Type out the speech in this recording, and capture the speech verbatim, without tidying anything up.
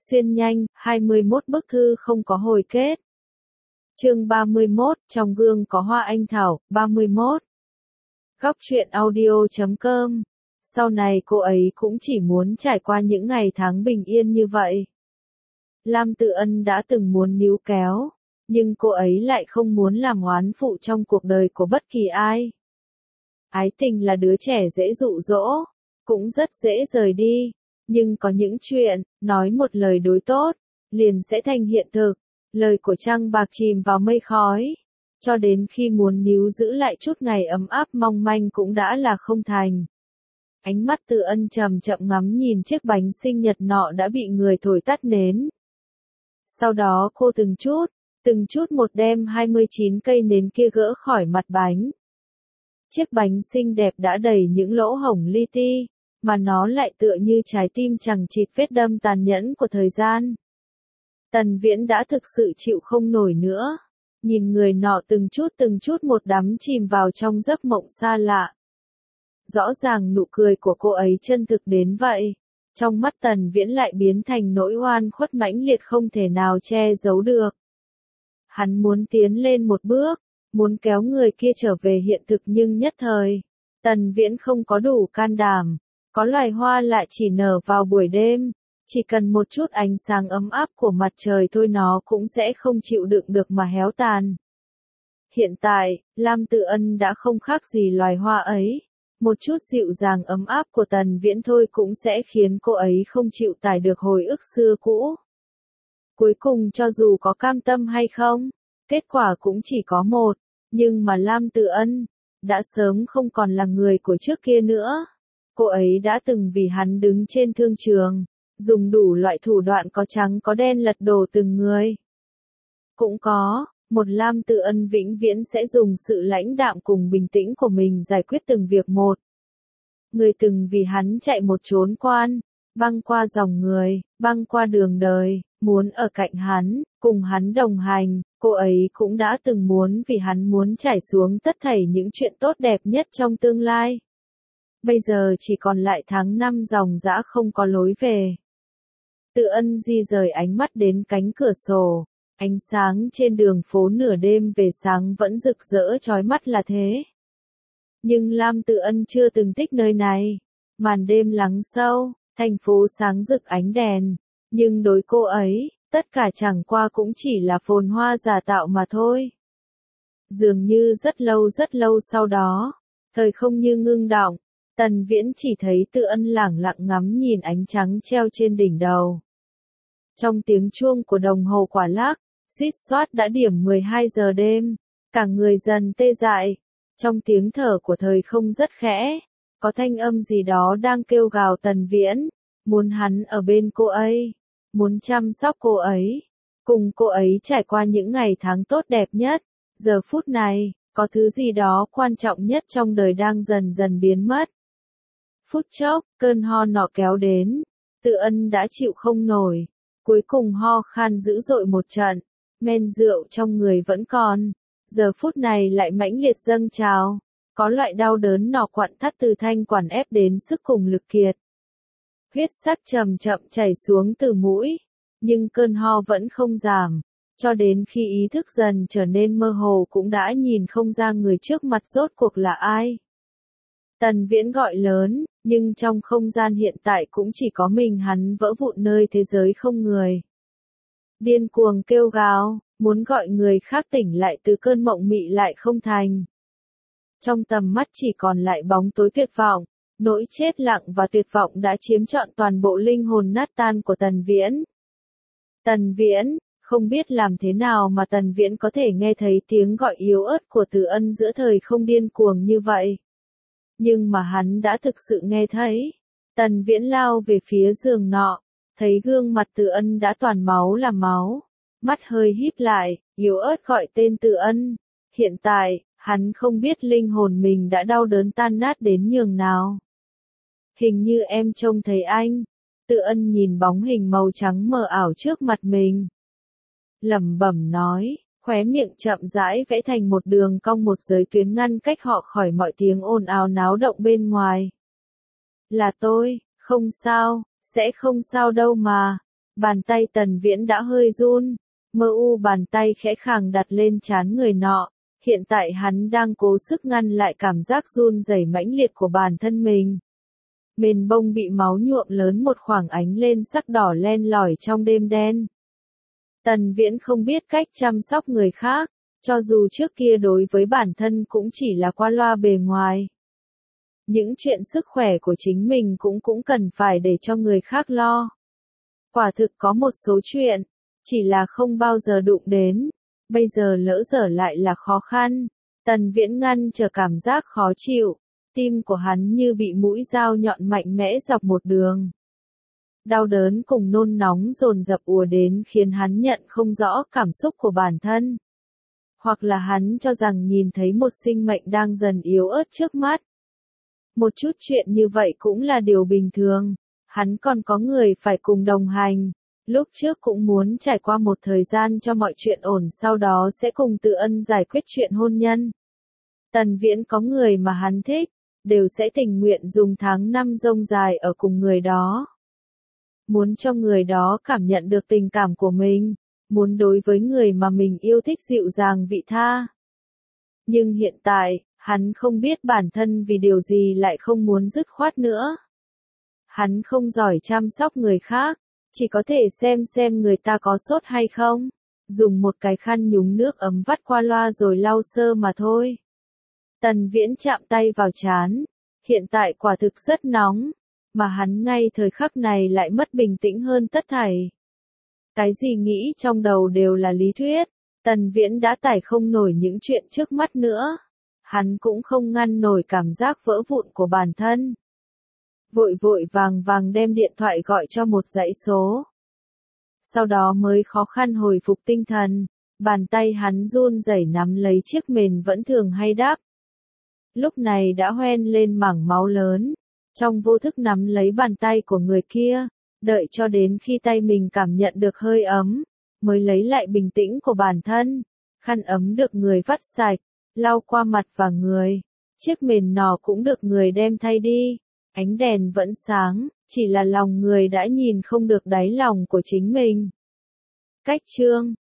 Xuyên nhanh, hai mươi mốt bức thư không có hồi kết. Chương ba mươi mốt, trong gương có hoa anh thảo, ba mươi mốt. Góc truyện audio chấm com. Sau này cô ấy cũng chỉ muốn trải qua những ngày tháng bình yên như vậy. Lam Tự Ân đã từng muốn níu kéo, nhưng cô ấy lại không muốn làm oán phụ trong cuộc đời của bất kỳ ai. Ái tình là đứa trẻ dễ dụ dỗ, cũng rất dễ rời đi, nhưng có những chuyện, nói một lời đối tốt, liền sẽ thành hiện thực. Lời của trăng bạc chìm vào mây khói, cho đến khi muốn níu giữ lại chút ngày ấm áp mong manh cũng đã là không thành. Ánh mắt Tự Ân chậm chậm ngắm nhìn chiếc bánh sinh nhật nọ đã bị người thổi tắt nến. Sau đó cô từng chút, từng chút một đem hai mươi chín cây nến kia gỡ khỏi mặt bánh. Chiếc bánh xinh đẹp đã đầy những lỗ hổng li ti, mà nó lại tựa như trái tim chằng chịt vết đâm tàn nhẫn của thời gian. Tần Viễn đã thực sự chịu không nổi nữa, nhìn người nọ từng chút từng chút một đắm chìm vào trong giấc mộng xa lạ. Rõ ràng nụ cười của cô ấy chân thực đến vậy, trong mắt Tần Viễn lại biến thành nỗi oan khuất mãnh liệt không thể nào che giấu được. Hắn muốn tiến lên một bước, muốn kéo người kia trở về hiện thực nhưng nhất thời, Tần Viễn không có đủ can đảm. Có loài hoa lại chỉ nở vào buổi đêm, chỉ cần một chút ánh sáng ấm áp của mặt trời thôi nó cũng sẽ không chịu đựng được mà héo tàn. Hiện tại, Lam Tự Ân đã không khác gì loài hoa ấy, một chút dịu dàng ấm áp của Tần Viễn thôi cũng sẽ khiến cô ấy không chịu tải được hồi ức xưa cũ. Cuối cùng cho dù có cam tâm hay không, kết quả cũng chỉ có một, nhưng mà Lam Tự Ân đã sớm không còn là người của trước kia nữa. Cô ấy đã từng vì hắn đứng trên thương trường, dùng đủ loại thủ đoạn có trắng có đen lật đổ từng người. Cũng có, một Lam Tự Ân vĩnh viễn sẽ dùng sự lãnh đạm cùng bình tĩnh của mình giải quyết từng việc một. Người từng vì hắn chạy một chốn quan, băng qua dòng người, băng qua đường đời, muốn ở cạnh hắn, cùng hắn đồng hành, cô ấy cũng đã từng muốn vì hắn muốn trải xuống tất thảy những chuyện tốt đẹp nhất trong tương lai. Bây giờ chỉ còn lại tháng năm dòng dã không có lối về. Tự Ân di rời ánh mắt đến cánh cửa sổ, ánh sáng trên đường phố nửa đêm về sáng vẫn rực rỡ chói mắt là thế. Nhưng Lam Tự Ân chưa từng thích nơi này, màn đêm lắng sâu, thành phố sáng rực ánh đèn, nhưng đối cô ấy, tất cả chẳng qua cũng chỉ là phồn hoa giả tạo mà thôi. Dường như rất lâu rất lâu sau đó, thời không như ngưng đọng. Tần Viễn chỉ thấy Tự Ân lẳng lặng ngắm nhìn ánh trắng treo trên đỉnh đầu. Trong tiếng chuông của đồng hồ quả lắc, suýt soát đã điểm mười hai giờ đêm, cả người dần tê dại. Trong tiếng thở của thời không rất khẽ, có thanh âm gì đó đang kêu gào Tần Viễn, muốn hắn ở bên cô ấy, muốn chăm sóc cô ấy, cùng cô ấy trải qua những ngày tháng tốt đẹp nhất. Giờ phút này, có thứ gì đó quan trọng nhất trong đời đang dần dần biến mất. Phút chốc, cơn ho nọ kéo đến, Tự Ân đã chịu không nổi, cuối cùng ho khan dữ dội một trận, men rượu trong người vẫn còn, giờ phút này lại mãnh liệt dâng trào, có loại đau đớn nọ quặn thắt từ thanh quản ép đến sức cùng lực kiệt. Huyết sắc chậm chậm chảy xuống từ mũi, nhưng cơn ho vẫn không giảm, cho đến khi ý thức dần trở nên mơ hồ cũng đã nhìn không ra người trước mặt rốt cuộc là ai. Tần Viễn gọi lớn, nhưng trong không gian hiện tại cũng chỉ có mình hắn vỡ vụn nơi thế giới không người. Điên cuồng kêu gào, muốn gọi người khác tỉnh lại từ cơn mộng mị lại không thành. Trong tầm mắt chỉ còn lại bóng tối tuyệt vọng, nỗi chết lặng và tuyệt vọng đã chiếm trọn toàn bộ linh hồn nát tan của Tần Viễn. Tần Viễn, không biết làm thế nào mà Tần Viễn có thể nghe thấy tiếng gọi yếu ớt của Tự Ân giữa thời không điên cuồng như vậy. Nhưng mà hắn đã thực sự nghe thấy. Tần Viễn lao về phía giường nọ, thấy gương mặt Tự Ân đã toàn máu là máu, mắt hơi híp lại, yếu ớt gọi tên Tự Ân. Hiện tại, hắn không biết linh hồn mình đã đau đớn tan nát đến nhường nào. Hình như em trông thấy anh. Tự Ân nhìn bóng hình màu trắng mờ ảo trước mặt mình, lẩm bẩm nói, khóe miệng chậm rãi vẽ thành một đường cong một giới tuyến ngăn cách họ khỏi mọi tiếng ồn ào náo động bên ngoài. Là tôi, không sao, sẽ không sao đâu mà. Bàn tay Tần Viễn đã hơi run, mơ u bàn tay khẽ khàng đặt lên trán người nọ, hiện tại hắn đang cố sức ngăn lại cảm giác run rẩy mãnh liệt của bản thân mình. Mền bông bị máu nhuộm lớn một khoảng ánh lên sắc đỏ len lỏi trong đêm đen. Tần Viễn không biết cách chăm sóc người khác, cho dù trước kia đối với bản thân cũng chỉ là qua loa bề ngoài. Những chuyện sức khỏe của chính mình cũng cũng cần phải để cho người khác lo. Quả thực có một số chuyện, chỉ là không bao giờ đụng đến, bây giờ lỡ dở lại là khó khăn. Tần Viễn ngăn chờ cảm giác khó chịu, tim của hắn như bị mũi dao nhọn mạnh mẽ dọc một đường. Đau đớn cùng nôn nóng dồn dập ùa đến khiến hắn nhận không rõ cảm xúc của bản thân. Hoặc là hắn cho rằng nhìn thấy một sinh mệnh đang dần yếu ớt trước mắt. Một chút chuyện như vậy cũng là điều bình thường, hắn còn có người phải cùng đồng hành. Lúc trước cũng muốn trải qua một thời gian cho mọi chuyện ổn, sau đó sẽ cùng Tự Ân giải quyết chuyện hôn nhân. Tần Viễn có người mà hắn thích, đều sẽ tình nguyện dùng tháng năm rông dài ở cùng người đó. Muốn cho người đó cảm nhận được tình cảm của mình, muốn đối với người mà mình yêu thích dịu dàng vị tha. Nhưng hiện tại, hắn không biết bản thân vì điều gì lại không muốn dứt khoát nữa. Hắn không giỏi chăm sóc người khác, chỉ có thể xem xem người ta có sốt hay không, dùng một cái khăn nhúng nước ấm vắt qua loa rồi lau sơ mà thôi. Tần Viễn chạm tay vào trán, hiện tại quả thực rất nóng, mà hắn ngay thời khắc này lại mất bình tĩnh hơn tất thảy. Cái gì nghĩ trong đầu đều là lý thuyết, Tần Viễn đã tải không nổi những chuyện trước mắt nữa. Hắn cũng không ngăn nổi cảm giác vỡ vụn của bản thân. Vội vội vàng vàng đem điện thoại gọi cho một dãy số. Sau đó mới khó khăn hồi phục tinh thần, bàn tay hắn run rẩy nắm lấy chiếc mền vẫn thường hay đắp. Lúc này đã hoen lên mảng máu lớn, trong vô thức nắm lấy bàn tay của người kia, đợi cho đến khi tay mình cảm nhận được hơi ấm, mới lấy lại bình tĩnh của bản thân. Khăn ấm được người vắt sạch, lau qua mặt và người, chiếc mền nọ cũng được người đem thay đi. Ánh đèn vẫn sáng, chỉ là lòng người đã nhìn không được đáy lòng của chính mình. Cách chương